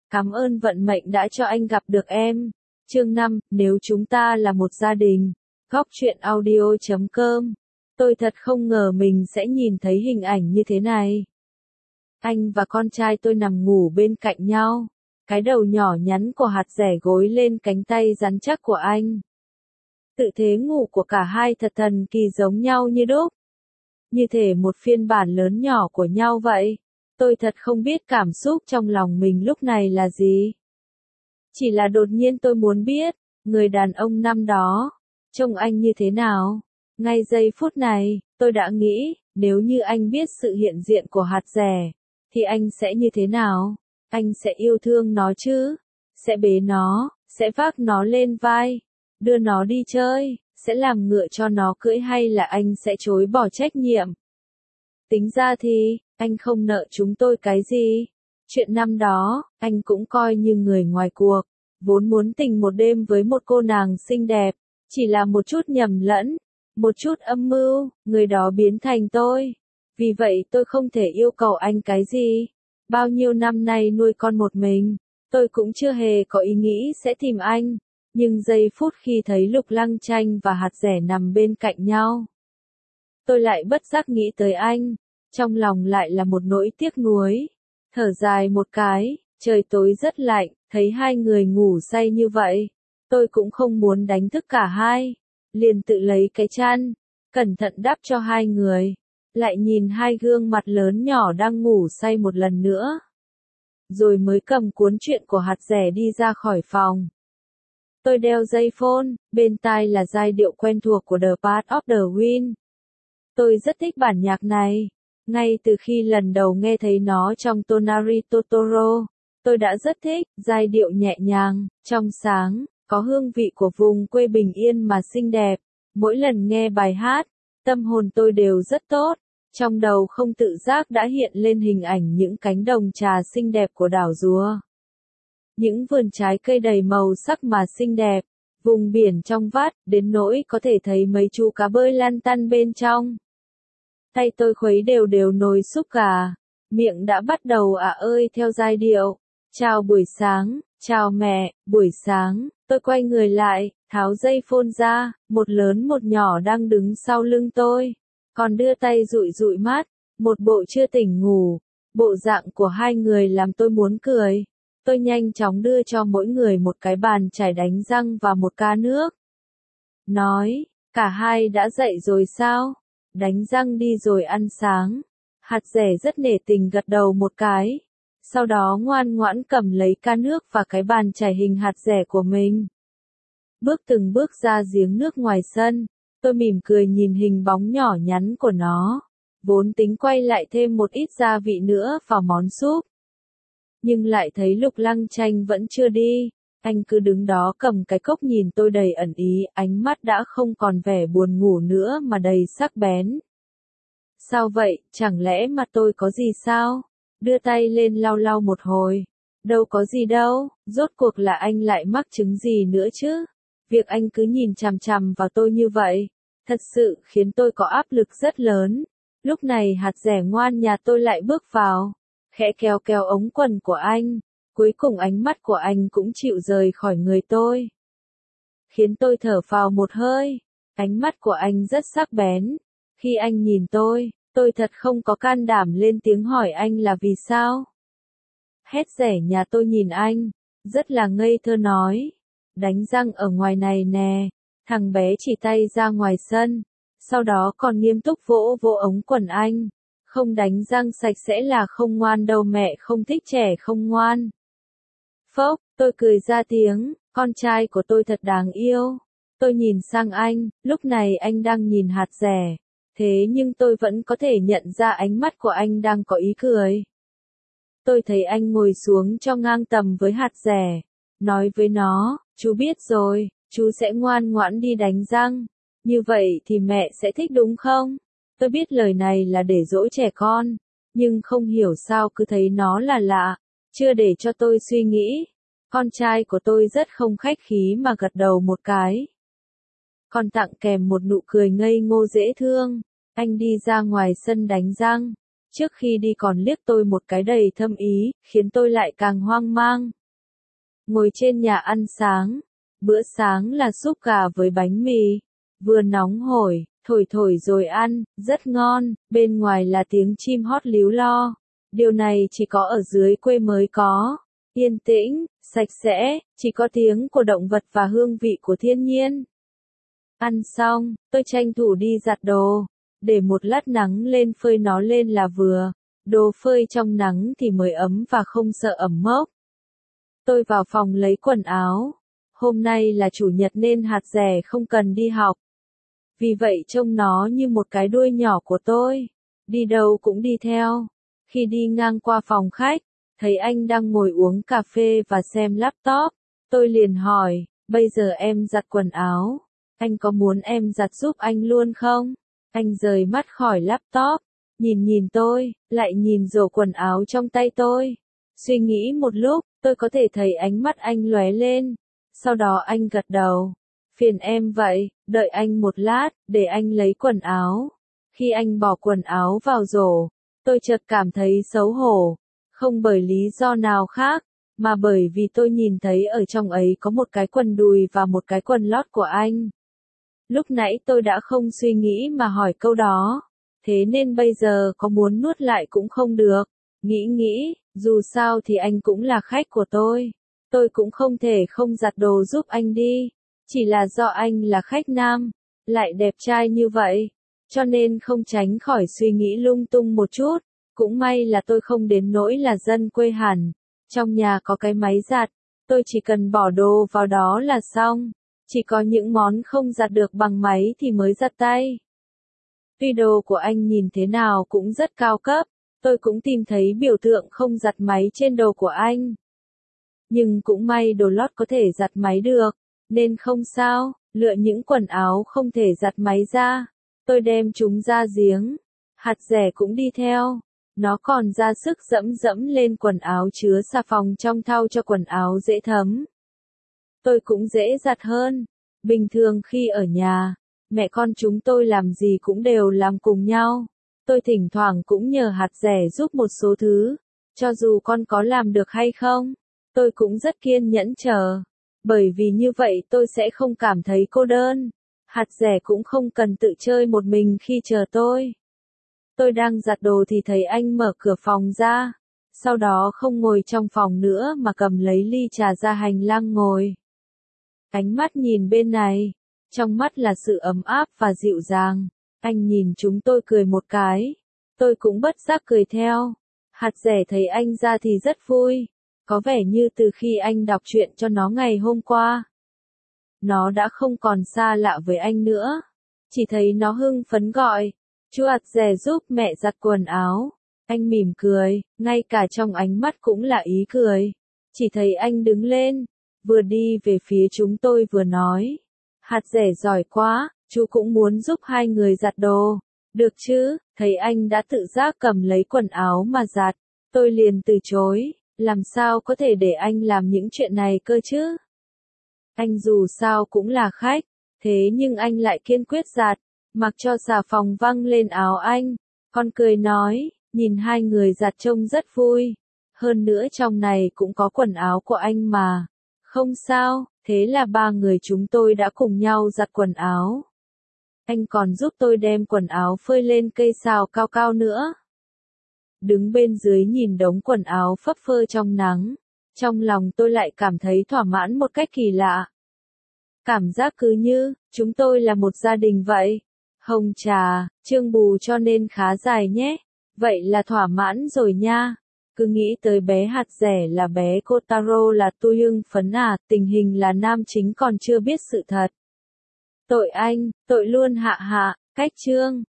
Cảm ơn vận mệnh đã cho anh gặp được em. Chương 5, nếu chúng ta là một gia đình. Góc truyện audio.com. Tôi thật không ngờ mình sẽ nhìn thấy hình ảnh như thế này. Anh và con trai tôi nằm ngủ bên cạnh nhau. Cái đầu nhỏ nhắn của hạt dẻ gối lên cánh tay rắn chắc của anh. Tư thế ngủ của cả hai thật thần kỳ giống nhau như đúc. Như thể một phiên bản lớn nhỏ của nhau vậy. Tôi thật không biết cảm xúc trong lòng mình lúc này là gì. Chỉ là đột nhiên tôi muốn biết, người đàn ông năm đó, trông anh như thế nào? Ngay giây phút này, tôi đã nghĩ, nếu như anh biết sự hiện diện của hạt dẻ, thì anh sẽ như thế nào? Anh sẽ yêu thương nó chứ? Sẽ bế nó, sẽ vác nó lên vai, đưa nó đi chơi, sẽ làm ngựa cho nó cưỡi hay là anh sẽ chối bỏ trách nhiệm? Tính ra thì, anh không nợ chúng tôi cái gì. Chuyện năm đó, anh cũng coi như người ngoài cuộc, vốn muốn tình một đêm với một cô nàng xinh đẹp, chỉ là một chút nhầm lẫn, một chút âm mưu, người đó biến thành tôi. Vì vậy tôi không thể yêu cầu anh cái gì. Bao nhiêu năm nay nuôi con một mình, tôi cũng chưa hề có ý nghĩ sẽ tìm anh, nhưng giây phút khi thấy Lục Lăng Chanh và hạt dẻ nằm bên cạnh nhau, tôi lại bất giác nghĩ tới anh, trong lòng lại là một nỗi tiếc nuối. Thở dài một cái, trời tối rất lạnh, thấy hai người ngủ say như vậy, tôi cũng không muốn đánh thức cả hai, liền tự lấy cái chăn, cẩn thận đắp cho hai người, lại nhìn hai gương mặt lớn nhỏ đang ngủ say một lần nữa. Rồi mới cầm cuốn truyện của hạt dẻ đi ra khỏi phòng. Tôi đeo dây phone, bên tai là giai điệu quen thuộc của The Path of the Wind. Tôi rất thích bản nhạc này. Ngay từ khi lần đầu nghe thấy nó trong Tonari Totoro, tôi đã rất thích, giai điệu nhẹ nhàng, trong sáng, có hương vị của vùng quê bình yên mà xinh đẹp. Mỗi lần nghe bài hát, tâm hồn tôi đều rất tốt, trong đầu không tự giác đã hiện lên hình ảnh những cánh đồng trà xinh đẹp của đảo Rùa. Những vườn trái cây đầy màu sắc mà xinh đẹp, vùng biển trong vắt, đến nỗi có thể thấy mấy chú cá bơi lăn tăn bên trong. Tay tôi khuấy đều đều nồi súp gà, miệng đã bắt đầu ơi theo giai điệu. Chào buổi sáng, chào mẹ, buổi sáng, tôi quay người lại, tháo dây phone ra, một lớn một nhỏ đang đứng sau lưng tôi, còn đưa tay dụi dụi mắt, một bộ chưa tỉnh ngủ. Bộ dạng của hai người làm tôi muốn cười. Tôi nhanh chóng đưa cho mỗi người một cái bàn chải đánh răng và một ca nước. Nói, cả hai đã dậy rồi sao? Đánh răng đi rồi ăn sáng. Hạt dẻ rất nể tình gật đầu một cái. Sau đó ngoan ngoãn cầm lấy ca nước và cái bàn chải hình hạt dẻ của mình. Bước từng bước ra giếng nước ngoài sân, tôi mỉm cười nhìn hình bóng nhỏ nhắn của nó. Vốn tính quay lại thêm một ít gia vị nữa vào món súp. Nhưng lại thấy Lục Lăng Chanh vẫn chưa đi. Anh cứ đứng đó cầm cái cốc nhìn tôi đầy ẩn ý, ánh mắt đã không còn vẻ buồn ngủ nữa mà đầy sắc bén. Sao vậy, chẳng lẽ mặt tôi có gì sao? Đưa tay lên lau lau một hồi. Đâu có gì đâu, rốt cuộc là anh lại mắc chứng gì nữa chứ? Việc anh cứ nhìn chằm chằm vào tôi như vậy, thật sự khiến tôi có áp lực rất lớn. Lúc này hạt dẻ ngoan nhà tôi lại bước vào, khẽ kéo kéo ống quần của anh. Cuối cùng ánh mắt của anh cũng chịu rời khỏi người tôi, khiến tôi thở phào một hơi. Ánh mắt của anh rất sắc bén. Khi anh nhìn tôi thật không có can đảm lên tiếng hỏi anh là vì sao. Hét rẻ nhà tôi nhìn anh, rất là ngây thơ nói. Đánh răng ở ngoài này nè. Thằng bé chỉ tay ra ngoài sân, sau đó còn nghiêm túc vỗ vỗ ống quần anh. Không đánh răng sạch sẽ là không ngoan đâu, mẹ không thích trẻ không ngoan. Phốc, tôi cười ra tiếng, con trai của tôi thật đáng yêu. Tôi nhìn sang anh, lúc này anh đang nhìn hạt dẻ. Thế nhưng tôi vẫn có thể nhận ra ánh mắt của anh đang có ý cười. Tôi thấy anh ngồi xuống cho ngang tầm với hạt dẻ, nói với nó, chú biết rồi, chú sẽ ngoan ngoãn đi đánh răng. Như vậy thì mẹ sẽ thích đúng không? Tôi biết lời này là để dỗ trẻ con, nhưng không hiểu sao cứ thấy nó là lạ. Chưa để cho tôi suy nghĩ, con trai của tôi rất không khách khí mà gật đầu một cái. Còn tặng kèm một nụ cười ngây ngô dễ thương. Anh đi ra ngoài sân đánh răng. Trước khi đi còn liếc tôi một cái đầy thâm ý, khiến tôi lại càng hoang mang. ngồi trên nhà ăn sáng. Bữa sáng là súp gà với bánh mì, vừa nóng hổi, thổi thổi rồi ăn, rất ngon, bên ngoài là tiếng chim hót líu lo. Điều này chỉ có ở dưới quê mới có. Yên tĩnh, sạch sẽ, chỉ có tiếng của động vật và hương vị của thiên nhiên. Ăn xong, tôi tranh thủ đi giặt đồ, để một lát nắng lên phơi nó lên là vừa. Đồ phơi trong nắng thì mới ấm và không sợ ẩm mốc. Tôi vào phòng lấy quần áo. Hôm nay là chủ nhật nên hạt rẻ không cần đi học. Vì vậy trông nó như một cái đuôi nhỏ của tôi. Đi đâu cũng đi theo. Khi đi ngang qua phòng khách, thấy anh đang ngồi uống cà phê và xem laptop. Tôi liền hỏi, bây giờ em giặt quần áo. Anh có muốn em giặt giúp anh luôn không? Anh rời mắt khỏi laptop, nhìn tôi, lại nhìn rổ quần áo trong tay tôi. Suy nghĩ một lúc, tôi có thể thấy ánh mắt anh lóe lên. Sau đó anh gật đầu. Phiền em vậy, đợi anh một lát, để anh lấy quần áo. Khi anh bỏ quần áo vào rổ, tôi chợt cảm thấy xấu hổ. Không bởi lý do nào khác, mà bởi vì tôi nhìn thấy ở trong ấy có một cái quần đùi và một cái quần lót của anh. Lúc nãy tôi đã không suy nghĩ mà hỏi câu đó. Thế nên bây giờ có muốn nuốt lại cũng không được. Nghĩ, dù sao thì anh cũng là khách của tôi. Tôi cũng không thể không giặt đồ giúp anh đi. Chỉ là do anh là khách nam, lại đẹp trai như vậy. Cho nên không tránh khỏi suy nghĩ lung tung một chút. Cũng may là tôi không đến nỗi là dân quê hẳn. Trong nhà có cái máy giặt, tôi chỉ cần bỏ đồ vào đó là xong. Chỉ có những món không giặt được bằng máy thì mới giặt tay. Tuy đồ của anh nhìn thế nào cũng rất cao cấp, tôi cũng tìm thấy biểu tượng không giặt máy trên đồ của anh. Nhưng cũng may đồ lót có thể giặt máy được, nên không sao, lựa những quần áo không thể giặt máy ra. Tôi đem chúng ra giếng, hạt rẻ cũng đi theo. Nó còn ra sức dẫm lên quần áo chứa xà phòng trong thau cho quần áo dễ thấm. Tôi cũng dễ giặt hơn. Bình thường khi ở nhà, mẹ con chúng tôi làm gì cũng đều làm cùng nhau. Tôi thỉnh thoảng cũng nhờ hạt rẻ giúp một số thứ. Cho dù con có làm được hay không, tôi cũng rất kiên nhẫn chờ. Bởi vì như vậy tôi sẽ không cảm thấy cô đơn. Hạt rẻ cũng không cần tự chơi một mình khi chờ tôi. Tôi đang giặt đồ thì thấy anh mở cửa phòng ra. Sau đó không ngồi trong phòng nữa mà cầm lấy ly trà ra hành lang ngồi. Ánh mắt nhìn bên này, trong mắt là sự ấm áp và dịu dàng. Anh nhìn chúng tôi cười một cái. Tôi cũng bất giác cười theo. Hạt rẻ thấy anh ra thì rất vui. Có vẻ như từ khi anh đọc truyện cho nó ngày hôm qua, nó đã không còn xa lạ với anh nữa. Chỉ thấy nó hưng phấn gọi, chú hạt rẻ giúp mẹ giặt quần áo. Anh mỉm cười, ngay cả trong ánh mắt cũng là ý cười. Chỉ thấy anh đứng lên, vừa đi về phía chúng tôi vừa nói. Hạt rẻ giỏi quá, chú cũng muốn giúp hai người giặt đồ. Được chứ, thấy anh đã tự giác cầm lấy quần áo mà giặt. Tôi liền từ chối, làm sao có thể để anh làm những chuyện này cơ chứ? Anh dù sao cũng là khách, thế nhưng anh lại kiên quyết giặt, mặc cho xà phòng văng lên áo anh. Con cười nói, nhìn hai người giặt trông rất vui. Hơn nữa trong này cũng có quần áo của anh mà. Không sao, thế là ba người chúng tôi đã cùng nhau giặt quần áo. Anh còn giúp tôi đem quần áo phơi lên cây sào cao cao nữa. Đứng bên dưới nhìn đống quần áo phấp phơ trong nắng, trong lòng tôi lại cảm thấy thỏa mãn một cách kỳ lạ. Cảm giác cứ như, chúng tôi là một gia đình vậy. Hồng trà, chương bù cho nên khá dài nhé. Vậy là thỏa mãn rồi nha. Cứ nghĩ tới bé hạt rẻ là bé Kotaro là tôi hưng phấn à, tình hình là nam chính còn chưa biết sự thật. Tội anh, tội luôn hạ hạ, cách chương.